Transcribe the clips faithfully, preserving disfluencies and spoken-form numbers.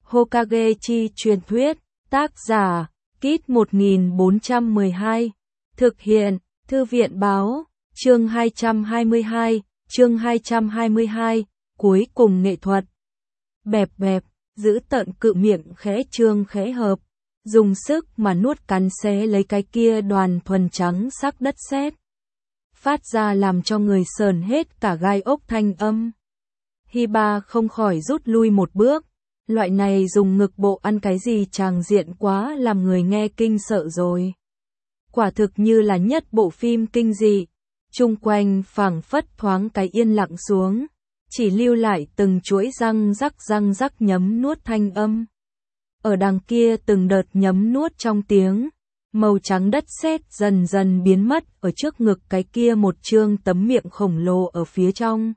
Hokage chi truyền thuyết, tác giả, Kit một nghìn bốn trăm mười hai, thực hiện, Thư viện báo, chương hai trăm hai mươi hai, chương hai trăm hai mươi hai, cuối cùng nghệ thuật. Bẹp bẹp, giữ tợn cự miệng khẽ trương khẽ hợp, dùng sức mà nuốt cắn xé lấy cái kia đoàn thuần trắng sắc đất sét, phát ra làm cho người sờn hết cả gai ốc thanh âm. Hiba không khỏi rút lui một bước, loại này dùng ngực bộ ăn cái gì tràng diện quá làm người nghe kinh sợ rồi. Quả thực như là nhất bộ phim kinh dị, chung quanh phảng phất thoáng cái yên lặng xuống, chỉ lưu lại từng chuỗi răng rắc răng rắc nhấm nuốt thanh âm. Ở đằng kia từng đợt nhấm nuốt trong tiếng, màu trắng đất sét dần dần biến mất ở trước ngực cái kia một trương tấm miệng khổng lồ ở phía trong.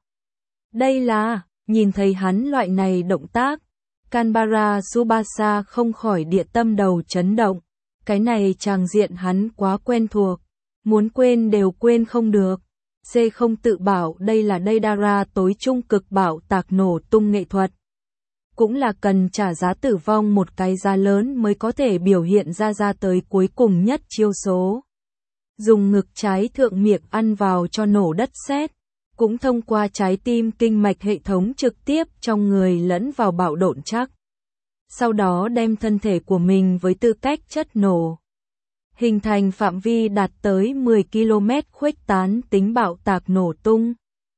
Đây là, nhìn thấy hắn loại này động tác, Kanbara Tsubasa không khỏi địa tâm đầu chấn động. Cái này tràng diện hắn quá quen thuộc, muốn quên đều quên không được. C không tự bảo đây là Deidara tối trung cực bảo tạc nổ tung nghệ thuật. Cũng là cần trả giá tử vong một cái giá lớn mới có thể biểu hiện ra ra tới cuối cùng nhất chiêu số. Dùng ngực trái thượng miệng ăn vào cho nổ đất sét, cũng thông qua trái tim kinh mạch hệ thống trực tiếp trong người lẫn vào bạo độn chắc. Sau đó đem thân thể của mình với tư cách chất nổ, hình thành phạm vi đạt tới mười ki lô mét khuếch tán tính bạo tạc nổ tung.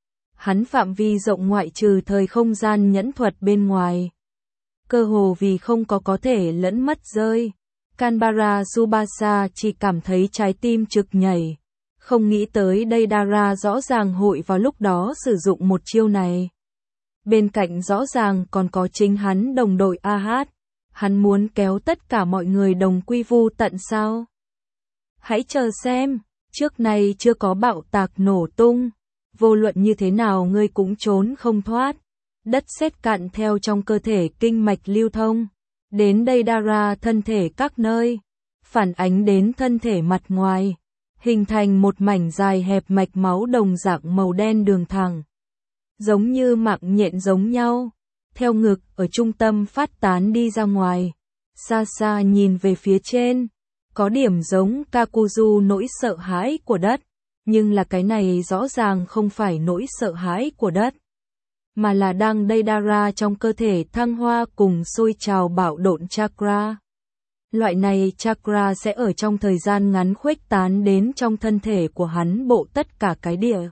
Hắn phạm vi rộng ngoại trừ thời không gian nhẫn thuật bên ngoài, cơ hồ vì không có có thể lẫn mất rơi. Kanbara Tsubasa chỉ cảm thấy trái tim trực nhảy, không nghĩ tới Deidara rõ ràng hội vào lúc đó sử dụng một chiêu này. Bên cạnh rõ ràng còn có chính hắn đồng đội a hát, hắn muốn kéo tất cả mọi người đồng quy vu tận sao? Hãy chờ xem, trước nay chưa có bạo tạc nổ tung, vô luận như thế nào ngươi cũng trốn không thoát. Đất sét cạn theo trong cơ thể kinh mạch lưu thông, đến Deidara thân thể các nơi, phản ánh đến thân thể mặt ngoài, hình thành một mảnh dài hẹp mạch máu đồng dạng màu đen đường thẳng, giống như mạng nhện giống nhau, theo ngực ở trung tâm phát tán đi ra ngoài. Xa xa nhìn về phía trên, có điểm giống Kakuzu nỗi sợ hãi của đất, nhưng là cái này rõ ràng không phải nỗi sợ hãi của đất, mà là đang Deidara trong cơ thể thăng hoa cùng sôi trào bạo độn chakra. Loại này chakra sẽ ở trong thời gian ngắn khuếch tán đến trong thân thể của hắn bộ tất cả cái địa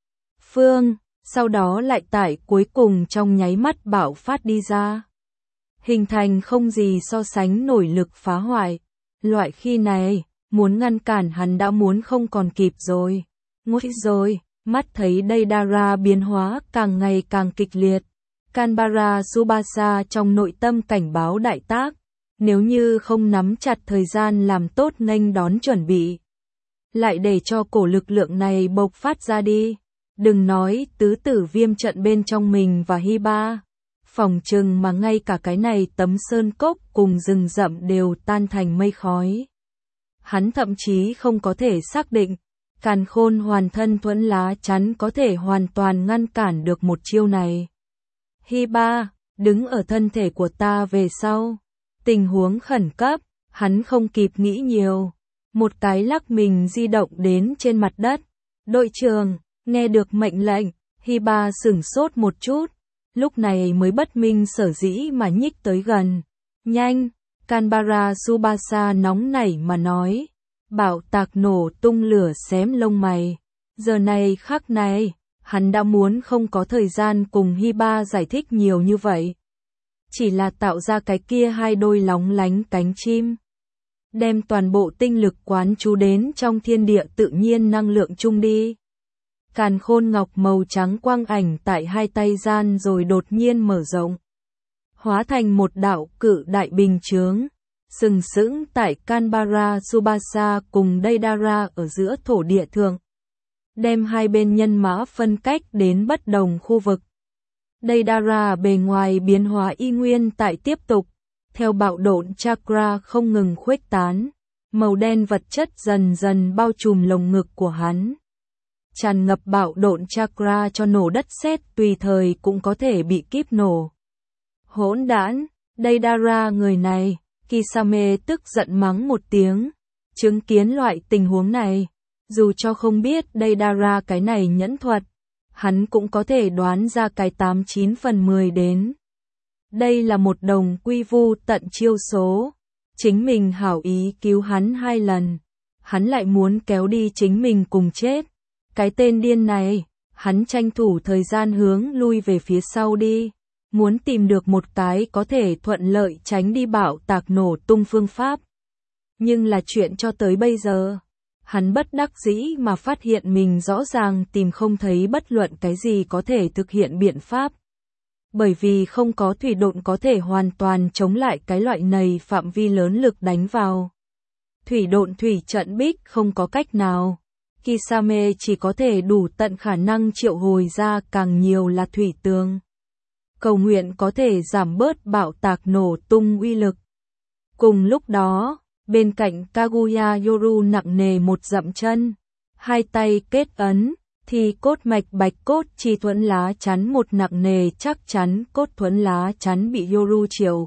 phương, sau đó lại tại cuối cùng trong nháy mắt bạo phát đi ra, hình thành không gì so sánh nổi lực phá hoại. Loại khi này, muốn ngăn cản hắn đã muốn không còn kịp rồi. Nguy rồi, mắt thấy Deidara biến hóa càng ngày càng kịch liệt. Kanbara Tsubasa trong nội tâm cảnh báo đại tác, nếu như không nắm chặt thời gian làm tốt nghênh đón chuẩn bị, lại để cho cổ lực lượng này bộc phát ra đi. Đừng nói tứ tử viêm trận bên trong mình và Hiba, phòng chừng mà ngay cả cái này tấm sơn cốc cùng rừng rậm đều tan thành mây khói. Hắn thậm chí không có thể xác định, càn khôn hoàn thân thuẫn lá chắn có thể hoàn toàn ngăn cản được một chiêu này. Hiba, đứng ở thân thể của ta về sau. Tình huống khẩn cấp, hắn không kịp nghĩ nhiều. Một cái lắc mình di động đến trên mặt đất. Đội trưởng, nghe được mệnh lệnh, Hiba sửng sốt một chút, lúc này mới bất minh sở dĩ mà nhích tới gần. Nhanh, Kanbara Tsubasa nóng nảy mà nói. Bạo tạc nổ tung lửa xém lông mày. Giờ này khắc này, hắn đã muốn không có thời gian cùng Hiba giải thích nhiều như vậy. Chỉ là tạo ra cái kia hai đôi lóng lánh cánh chim. Đem toàn bộ tinh lực quán chú đến trong thiên địa tự nhiên năng lượng chung đi. Càn khôn ngọc màu trắng quang ảnh tại hai tay gian rồi đột nhiên mở rộng, hóa thành một đạo cự đại bình chướng, sừng sững tại Kanbara Tsubasa cùng Deidara ở giữa thổ địa thượng, đem hai bên nhân mã phân cách đến bất đồng khu vực. Deidara bề ngoài biến hóa y nguyên tại tiếp tục, theo bạo độn chakra không ngừng khuếch tán, màu đen vật chất dần dần bao trùm lồng ngực của hắn. Tràn ngập bạo độn chakra cho nổ đất sét tùy thời cũng có thể bị kíp nổ. Hỗn đản, Deidara người này, Kisame tức giận mắng một tiếng. Chứng kiến loại tình huống này, dù cho không biết Deidara cái này nhẫn thuật, hắn cũng có thể đoán ra cái tám chín phần mười đến. Đây là một đồng quy vu tận chiêu số. Chính mình hảo ý cứu hắn hai lần, hắn lại muốn kéo đi chính mình cùng chết. Cái tên điên này, hắn tranh thủ thời gian hướng lui về phía sau đi, muốn tìm được một cái có thể thuận lợi tránh đi bạo tạc nổ tung phương pháp. Nhưng là chuyện cho tới bây giờ, hắn bất đắc dĩ mà phát hiện mình rõ ràng tìm không thấy bất luận cái gì có thể thực hiện biện pháp. Bởi vì không có thủy độn có thể hoàn toàn chống lại cái loại này phạm vi lớn lực đánh vào. Thủy độn thủy trận bích không có cách nào. Kisame chỉ có thể đủ tận khả năng triệu hồi ra càng nhiều là thủy tường. Cầu nguyện có thể giảm bớt bạo tạc nổ tung uy lực. Cùng lúc đó, bên cạnh Kaguya Yoru nặng nề một dậm chân, hai tay kết ấn, thì cốt mạch bạch cốt chi thuẫn lá chắn một nặng nề chắc chắn cốt thuẫn lá chắn bị Yoru triệu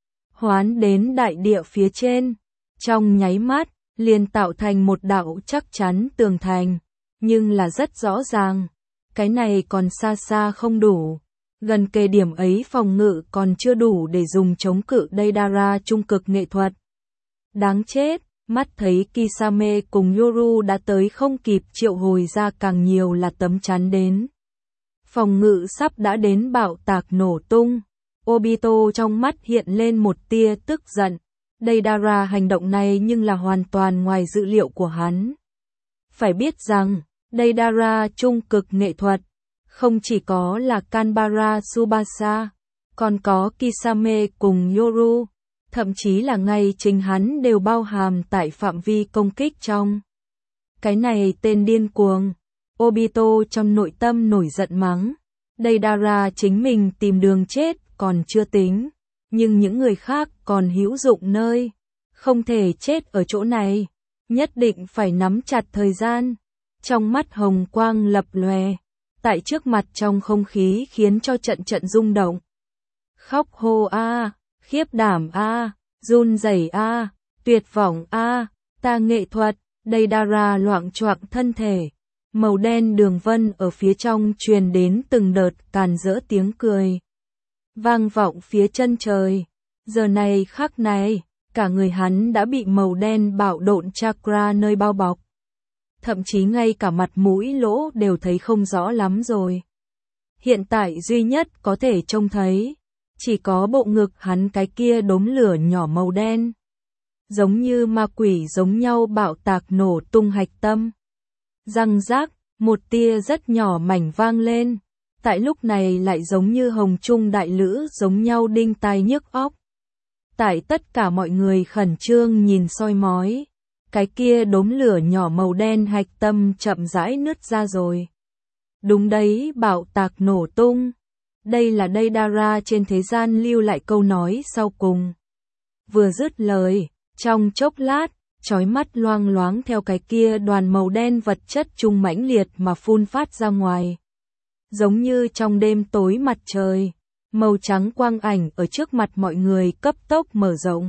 hoán đến đại địa phía trên. Trong nháy mắt, liền tạo thành một đạo chắc chắn tường thành, nhưng là rất rõ ràng, cái này còn xa xa không đủ. Gần kề điểm ấy phòng ngự còn chưa đủ để dùng chống cự Deidara trung cực nghệ thuật. Đáng chết, mắt thấy Kisame cùng Yoru đã tới không kịp triệu hồi ra càng nhiều là tấm chắn đến. Phòng ngự sắp đã đến bạo tạc nổ tung. Obito trong mắt hiện lên một tia tức giận. Deidara hành động này nhưng là hoàn toàn ngoài dự liệu của hắn. Phải biết rằng, Deidara trung cực nghệ thuật, không chỉ có là Kanbara Tsubasa, còn có Kisame cùng Yoru, thậm chí là ngay chính hắn đều bao hàm tại phạm vi công kích trong. Cái này tên điên cuồng. Obito trong nội tâm nổi giận mắng. Deidara chính mình tìm đường chết còn chưa tính, nhưng những người khác còn hữu dụng nơi. Không thể chết ở chỗ này, nhất định phải nắm chặt thời gian. Trong mắt hồng quang lập lòe, tại trước mặt trong không khí khiến cho trận trận rung động. Khóc hô a, khiếp đảm a, run rẩy a, tuyệt vọng a, ta nghệ thuật. Deidara loạng choạng thân thể, màu đen đường vân ở phía trong truyền đến từng đợt càn rỡ tiếng cười, vang vọng phía chân trời. Giờ này khắc này, cả người hắn đã bị màu đen bạo độn chakra nơi bao bọc. Thậm chí ngay cả mặt mũi lỗ đều thấy không rõ lắm rồi. Hiện tại duy nhất có thể trông thấy, chỉ có bộ ngực hắn cái kia đốm lửa nhỏ màu đen. Giống như ma quỷ giống nhau bạo tạc nổ tung hạch tâm. Răng rác, một tia rất nhỏ mảnh vang lên. Tại lúc này lại giống như hồng trung đại lữ giống nhau đinh tai nhức óc. Tại tất cả mọi người khẩn trương nhìn soi mói, cái kia đốm lửa nhỏ màu đen hạch tâm chậm rãi nứt ra rồi. Đúng đấy, bạo tạc nổ tung. Đây là Deidara trên thế gian lưu lại câu nói sau cùng. Vừa dứt lời, trong chốc lát, chói mắt loang loáng theo cái kia đoàn màu đen vật chất trung mãnh liệt mà phun phát ra ngoài. Giống như trong đêm tối mặt trời, màu trắng quang ảnh ở trước mặt mọi người cấp tốc mở rộng.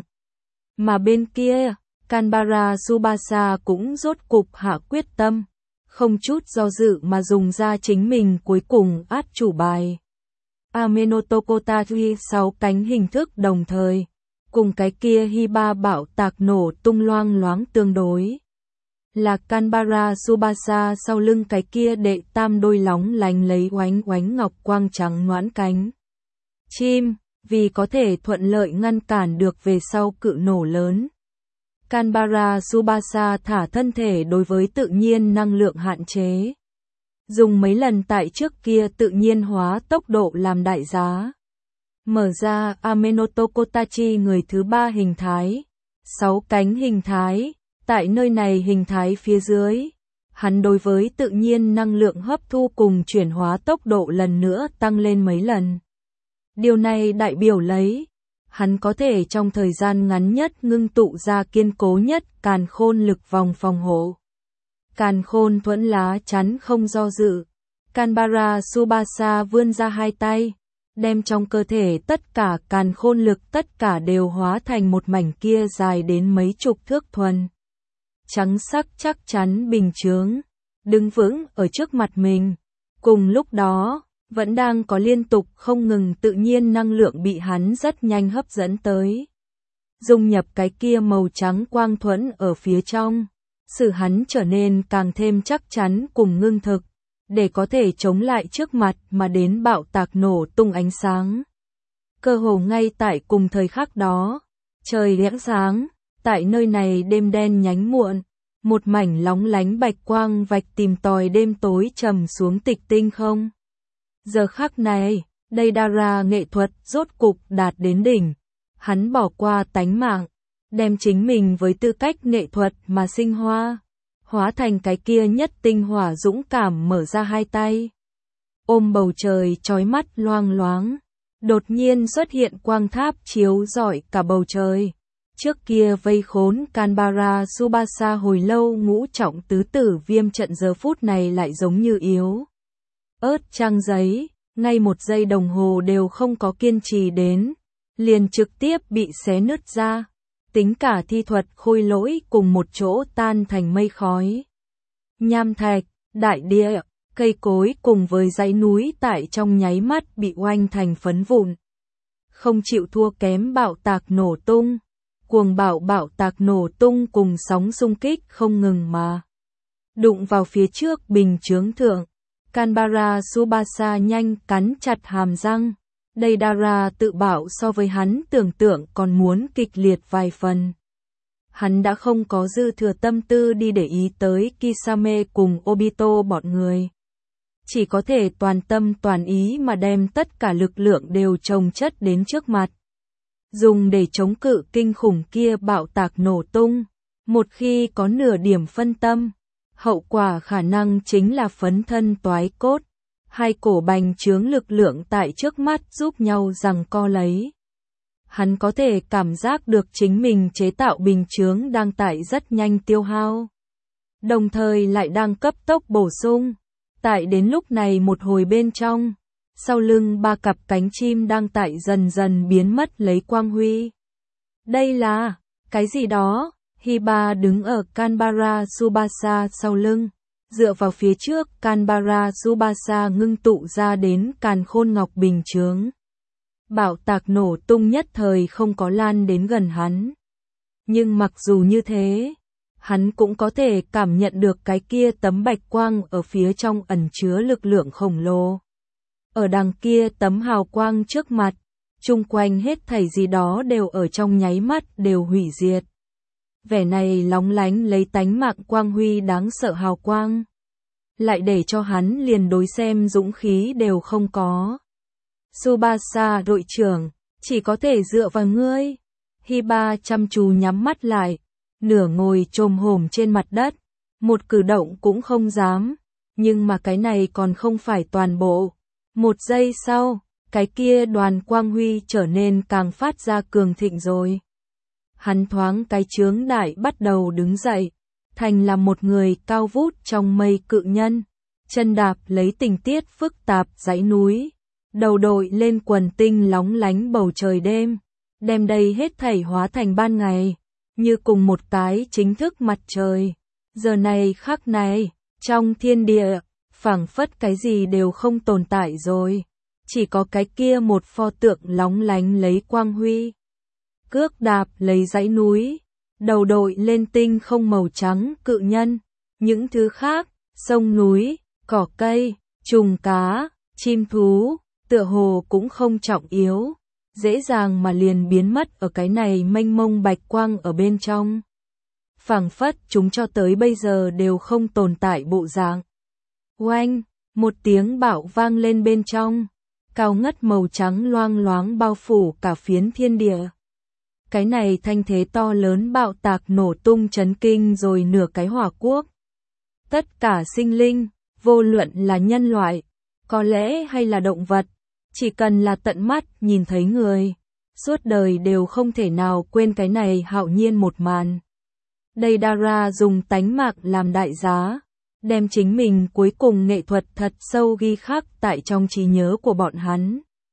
Mà bên kia, Kanbara Tsubasa cũng rốt cục hạ quyết tâm, không chút do dự mà dùng ra chính mình cuối cùng át chủ bài. Amenotokotari sáu cánh hình thức đồng thời, cùng cái kia Hiba bạo tạc nổ tung loang loáng tương đối. Là Kanbara Tsubasa sau lưng cái kia đệ tam đôi lóng lánh lấy oánh oánh ngọc quang trắng ngoãn cánh chim, vì có thể thuận lợi ngăn cản được về sau cự nổ lớn. Kanbara Tsubasa thả thân thể đối với tự nhiên năng lượng hạn chế. Dùng mấy lần tại trước kia tự nhiên hóa tốc độ làm đại giá. Mở ra Amenotokotachi người thứ ba hình thái. Sáu cánh hình thái. Tại nơi này hình thái phía dưới, hắn đối với tự nhiên năng lượng hấp thu cùng chuyển hóa tốc độ lần nữa tăng lên mấy lần. Điều này đại biểu lấy, hắn có thể trong thời gian ngắn nhất ngưng tụ ra kiên cố nhất càn khôn lực vòng phòng hộ. Càn khôn thuẫn lá chắn không do dự. Kanbara Tsubasa vươn ra hai tay, đem trong cơ thể tất cả càn khôn lực tất cả đều hóa thành một mảnh kia dài đến mấy chục thước thuần. Trắng sắc chắc chắn bình chướng, đứng vững ở trước mặt mình. Cùng lúc đó, vẫn đang có liên tục không ngừng tự nhiên năng lượng bị hắn rất nhanh hấp dẫn tới. Dung nhập cái kia màu trắng quang thuẫn ở phía trong,使hắn trở nên càng thêm chắc chắn cùng ngưng thực, để có thể chống lại trước mặt mà đến bạo tạc nổ tung ánh sáng. Cơ hồ ngay tại cùng thời khắc đó, trời lẽng sáng, tại nơi này đêm đen nhánh muộn, một mảnh lóng lánh bạch quang vạch tìm tòi đêm tối trầm xuống tịch tinh không. Giờ khắc này, đây Dara nghệ thuật rốt cục đạt đến đỉnh, hắn bỏ qua tánh mạng, đem chính mình với tư cách nghệ thuật mà sinh hoa, hóa thành cái kia nhất tinh hỏa dũng cảm mở ra hai tay. Ôm bầu trời chói mắt loang loáng, đột nhiên xuất hiện quang tháp chiếu rọi cả bầu trời. Trước kia vây khốn Canberra Tsubasa hồi lâu ngũ trọng tứ tử viêm trận giờ phút này lại giống như yếu ớt trang giấy, ngay một giây đồng hồ đều không có kiên trì đến, liền trực tiếp bị xé nứt ra, tính cả thi thuật khôi lỗi cùng một chỗ tan thành mây khói. Nham thạch, đại địa, cây cối cùng với dãy núi tại trong nháy mắt bị oanh thành phấn vụn. Không chịu thua kém bạo tạc nổ tung, cuồng bạo bạo tạc nổ tung cùng sóng xung kích không ngừng mà đụng vào phía trước bình chướng thượng. Canberra Tsubasa nhanh cắn chặt hàm răng. Đây Dara tự bảo so với hắn tưởng tượng còn muốn kịch liệt vài phần. Hắn đã không có dư thừa tâm tư đi để ý tới Kisame cùng Obito bọn người. Chỉ có thể toàn tâm toàn ý mà đem tất cả lực lượng đều chồng chất đến trước mặt. Dùng để chống cự kinh khủng kia bạo tạc nổ tung. Một khi có nửa điểm phân tâm, hậu quả khả năng chính là phấn thân toái cốt. Hai cổ bành trướng lực lượng tại trước mắt giúp nhau giằng co lấy. Hắn có thể cảm giác được chính mình chế tạo bình chướng đang tại rất nhanh tiêu hao, đồng thời lại đang cấp tốc bổ sung. Tại đến lúc này một hồi bên trong, sau lưng ba cặp cánh chim đang tại dần dần biến mất lấy quang huy. Đây là cái gì đó? Hiba đứng ở Canberra Tsubasa sau lưng. Dựa vào phía trước, Canberra Tsubasa ngưng tụ ra đến càn khôn ngọc bình chướng. Bạo tạc nổ tung nhất thời không có lan đến gần hắn. Nhưng mặc dù như thế, hắn cũng có thể cảm nhận được cái kia tấm bạch quang ở phía trong ẩn chứa lực lượng khổng lồ. Ở đằng kia tấm hào quang trước mặt, chung quanh hết thảy gì đó đều ở trong nháy mắt đều hủy diệt. Vẻ này lóng lánh lấy tánh mạng quang huy đáng sợ hào quang, lại để cho hắn liền đối xem dũng khí đều không có. Tsubasa đội trưởng, chỉ có thể dựa vào ngươi. Hiba chăm chú nhắm mắt lại, nửa ngồi chồm hổm trên mặt đất, một cử động cũng không dám, nhưng mà cái này còn không phải toàn bộ. Một giây sau, cái kia đoàn quang huy trở nên càng phát ra cường thịnh rồi. Hắn thoáng cái chướng đại bắt đầu đứng dậy, thành là một người cao vút trong mây cự nhân, chân đạp lấy tình tiết phức tạp dãy núi, đầu đội lên quần tinh lóng lánh bầu trời đêm, đem đây hết thảy hóa thành ban ngày, như cùng một cái chính thức mặt trời. Giờ này khắc này, trong thiên địa, phảng phất cái gì đều không tồn tại rồi, chỉ có cái kia một pho tượng lóng lánh lấy quang huy. Cước đạp lấy dãy núi, đầu đội lên tinh không màu trắng cự nhân, những thứ khác, sông núi, cỏ cây, trùng cá, chim thú, tựa hồ cũng không trọng yếu, dễ dàng mà liền biến mất ở cái này mênh mông bạch quang ở bên trong. Phảng phất chúng cho tới bây giờ đều không tồn tại bộ dạng. Oanh, một tiếng bạo vang lên bên trong, cao ngất màu trắng loang loáng bao phủ cả phiến thiên địa. Cái này thanh thế to lớn bạo tạc nổ tung chấn kinh rồi nửa cái hỏa quốc. Tất cả sinh linh, vô luận là nhân loại, có lẽ hay là động vật, chỉ cần là tận mắt nhìn thấy người, suốt đời đều không thể nào quên cái này hạo nhiên một màn. Đây Dara dùng tánh mạng làm đại giá, đem chính mình cuối cùng nghệ thuật thật sâu ghi khắc tại trong trí nhớ của bọn hắn.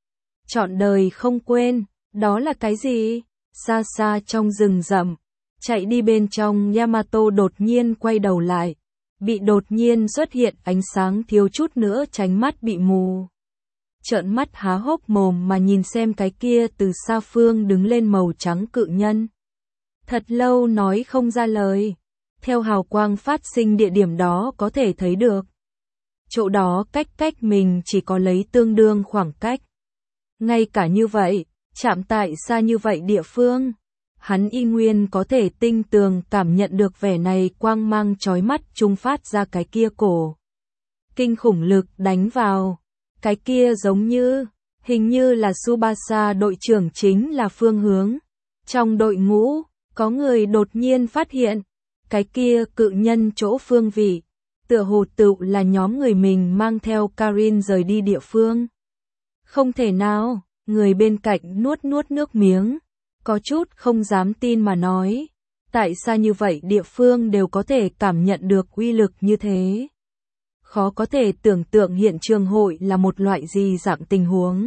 trọn đời không quên, đó là cái gì? Xa xa trong rừng rậm, chạy đi bên trong Yamato đột nhiên quay đầu lại, bị đột nhiên xuất hiện ánh sáng thiếu chút nữa tránh mắt bị mù. Trợn mắt há hốc mồm mà nhìn xem cái kia từ xa phương đứng lên màu trắng cự nhân. Thật lâu nói không ra lời, theo hào quang phát sinh địa điểm đó có thể thấy được. Chỗ đó cách cách mình chỉ có lấy tương đương khoảng cách. Ngay cả như vậy, chạm tại xa như vậy địa phương, hắn y nguyên có thể tinh tường cảm nhận được vẻ này quang mang chói mắt trung phát ra cái kia cổ. Kinh khủng lực đánh vào, cái kia giống như, hình như là Tsubasa đội trưởng chính là phương hướng. Trong đội ngũ, có người đột nhiên phát hiện, cái kia cự nhân chỗ phương vị, tựa hồ tựu là nhóm người mình mang theo Karin rời đi địa phương. Không thể nào, người bên cạnh nuốt nuốt nước miếng, có chút không dám tin mà nói, tại sao như vậy địa phương đều có thể cảm nhận được uy lực như thế. Khó có thể tưởng tượng hiện trường hội là một loại gì dạng tình huống.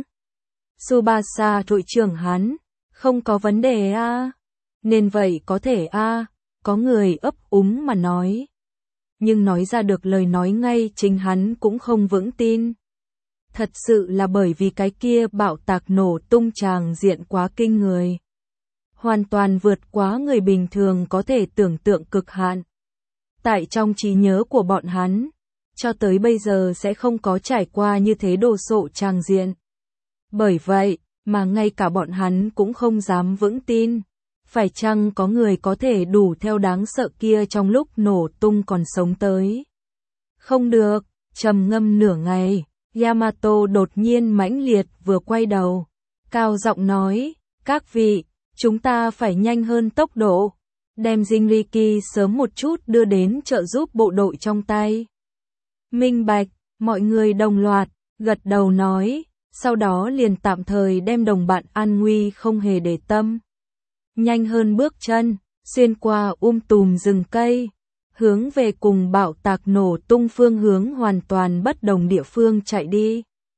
Tsubasa đội trưởng hắn, không có vấn đề a, à? Nên vậy có thể a, à? Có người ấp úng mà nói. Nhưng nói ra được lời nói ngay chính hắn cũng không vững tin. Thật sự là bởi vì cái kia bạo tạc nổ tung tràng diện quá kinh người. Hoàn toàn vượt quá người bình thường có thể tưởng tượng cực hạn. Tại trong trí nhớ của bọn hắn, cho tới bây giờ sẽ không có trải qua như thế đồ sộ tràng diện. Bởi vậy, mà ngay cả bọn hắn cũng không dám vững tin. Phải chăng có người có thể đủ theo đáng sợ kia trong lúc nổ tung còn sống tới? Không được, trầm ngâm nửa ngày, Yamato đột nhiên mãnh liệt vừa quay đầu. Cao giọng nói, các vị, chúng ta phải nhanh hơn tốc độ, đem Jinriki sớm một chút đưa đến trợ giúp bộ đội trong tay. Minh bạch, mọi người đồng loạt, gật đầu nói, sau đó liền tạm thời đem đồng bạn an nguy không hề để tâm. Nhanh hơn bước chân, xuyên qua um tùm rừng cây, hướng về cùng bạo tạc nổ tung phương hướng hoàn toàn bất đồng địa phương chạy đi.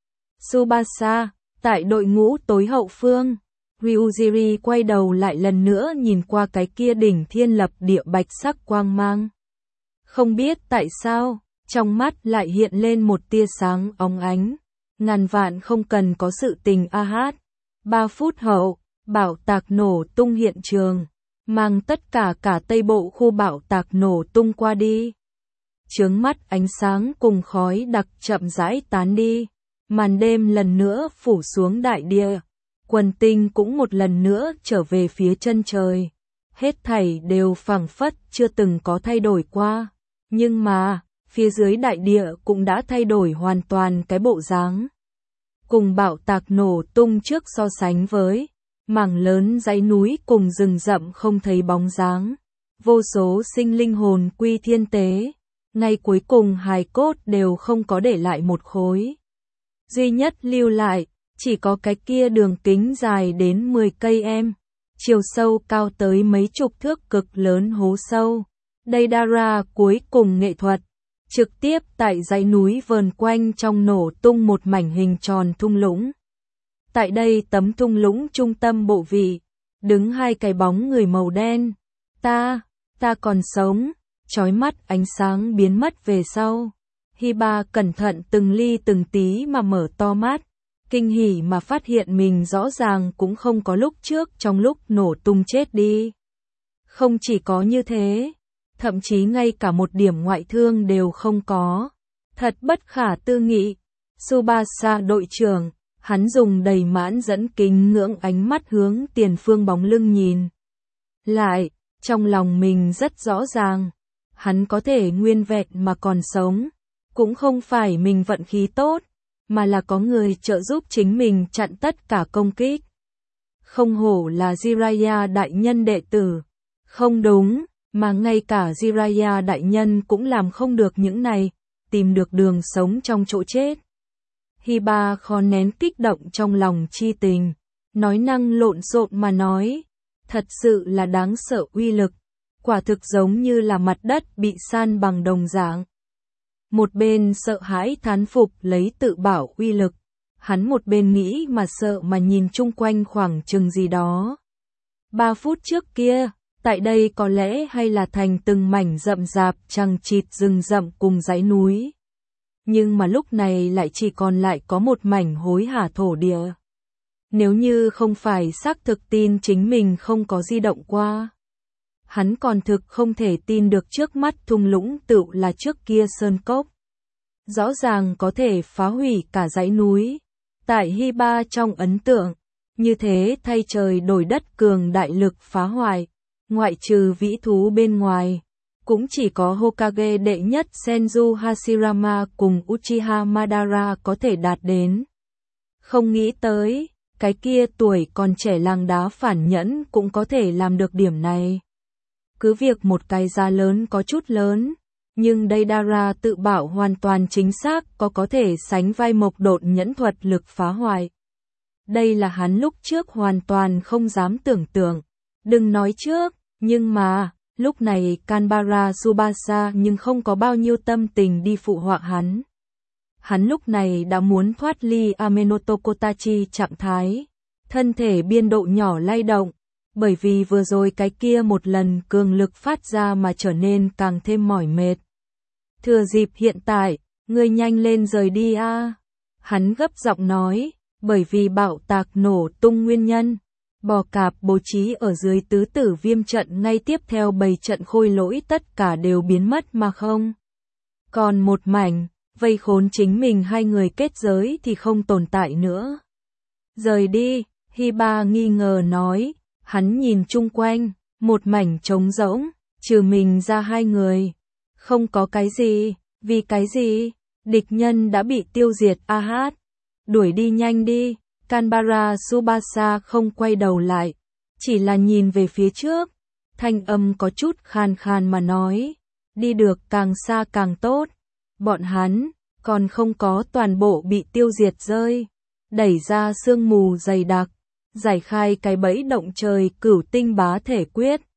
Tsubasa, tại đội ngũ tối hậu phương, Ryujiri quay đầu lại lần nữa nhìn qua cái kia đỉnh thiên lập địa bạch sắc quang mang. Không biết tại sao, trong mắt lại hiện lên một tia sáng óng ánh. Ngàn vạn không cần có sự tình a hát. Ba phút hậu, bạo tạc nổ tung hiện trường, mang tất cả cả tây bộ khu bạo tạc nổ tung qua đi. Chướng mắt ánh sáng cùng khói đặc chậm rãi tán đi, màn đêm lần nữa phủ xuống đại địa, quần tinh cũng một lần nữa trở về phía chân trời. Hết thảy đều phảng phất chưa từng có thay đổi qua, nhưng mà, phía dưới đại địa cũng đã thay đổi hoàn toàn cái bộ dáng. Cùng bạo tạc nổ tung trước so sánh với mảng lớn dãy núi cùng rừng rậm không thấy bóng dáng, vô số sinh linh hồn quy thiên tế, ngay cuối cùng hài cốt đều không có để lại một khối. Duy nhất lưu lại, chỉ có cái kia đường kính dài đến mười cây em, chiều sâu cao tới mấy chục thước cực lớn hố sâu. Đây Dara cuối cùng nghệ thuật, trực tiếp tại dãy núi vờn quanh trong nổ tung một mảnh hình tròn thung lũng. Tại đây tấm thung lũng trung tâm bộ vị, đứng hai cái bóng người màu đen. Ta, ta còn sống, chói mắt ánh sáng biến mất về sau. Hiba cẩn thận từng ly từng tí mà mở to mắt, kinh hỉ mà phát hiện mình rõ ràng cũng không có lúc trước trong lúc nổ tung chết đi. Không chỉ có như thế, thậm chí ngay cả một điểm ngoại thương đều không có. Thật bất khả tư nghị. Tsubasa đội trưởng, hắn dùng đầy mãn dẫn kính ngưỡng ánh mắt hướng tiền phương bóng lưng nhìn. Lại, trong lòng mình rất rõ ràng, hắn có thể nguyên vẹn mà còn sống, cũng không phải mình vận khí tốt, mà là có người trợ giúp chính mình chặn tất cả công kích. Không hổ là Jiraiya đại nhân đệ tử. Không đúng, mà ngay cả Jiraiya đại nhân cũng làm không được những này, tìm được đường sống trong chỗ chết. Hiba khó nén kích động trong lòng chi tình, nói năng lộn xộn mà nói, thật sự là đáng sợ uy lực, quả thực giống như là mặt đất bị san bằng đồng dạng. Một bên sợ hãi thán phục lấy tự bảo uy lực, Hắn một bên nghĩ mà sợ mà nhìn chung quanh khoảng chừng gì đó. Ba phút trước kia, tại đây có lẽ hay là thành từng mảnh rậm rạp chằng chịt rừng rậm cùng dãy núi. Nhưng mà lúc này lại chỉ còn lại có một mảnh hối hả thổ địa. Nếu như không phải xác thực tin chính mình không có di động qua. Hắn còn thực không thể tin được trước mắt thung lũng tựu là trước kia sơn cốc. Rõ ràng có thể phá hủy cả dãy núi. Tại Hy Ba trong ấn tượng, như thế thay trời đổi đất cường đại lực phá hoại, ngoại trừ vĩ thú bên ngoài, cũng chỉ có Hokage đệ nhất Senju Hashirama cùng Uchiha Madara có thể đạt đến. Không nghĩ tới, cái kia tuổi còn trẻ làng đá phản nhẫn cũng có thể làm được điểm này. Cứ việc một cái giá lớn có chút lớn, nhưng đây Dara tự bảo hoàn toàn chính xác có có thể sánh vai Mộc Độn nhẫn thuật lực phá hoại. Đây là hắn lúc trước hoàn toàn không dám tưởng tượng. Đừng nói trước, nhưng mà, lúc này Kanbara Tsubasa nhưng không có bao nhiêu tâm tình đi phụ họa hắn. Hắn lúc này đã muốn thoát ly Amenoto Kotachi trạng thái, thân thể biên độ nhỏ lay động, bởi vì vừa rồi cái kia một lần cường lực phát ra mà trở nên càng thêm mỏi mệt. Thừa dịp hiện tại, ngươi nhanh lên rời đi a. Hắn gấp giọng nói, bởi vì bạo tạc nổ tung nguyên nhân, bò cạp bố trí ở dưới tứ tử viêm trận ngay tiếp theo bảy trận khôi lỗi tất cả đều biến mất mà không. Còn một mảnh, vây khốn chính mình hai người kết giới thì không tồn tại nữa. Rời đi, Hiba nghi ngờ nói, hắn nhìn chung quanh, một mảnh trống rỗng, trừ mình ra hai người. Không có cái gì, vì cái gì, địch nhân đã bị tiêu diệt a hát. Đuổi đi nhanh đi, Kanbara Tsubasa không quay đầu lại, chỉ là nhìn về phía trước, thanh âm có chút khan khan mà nói, đi được càng xa càng tốt, bọn hắn, còn không có toàn bộ bị tiêu diệt rơi, đẩy ra sương mù dày đặc, giải khai cái bẫy động trời cửu tinh bá thể quyết.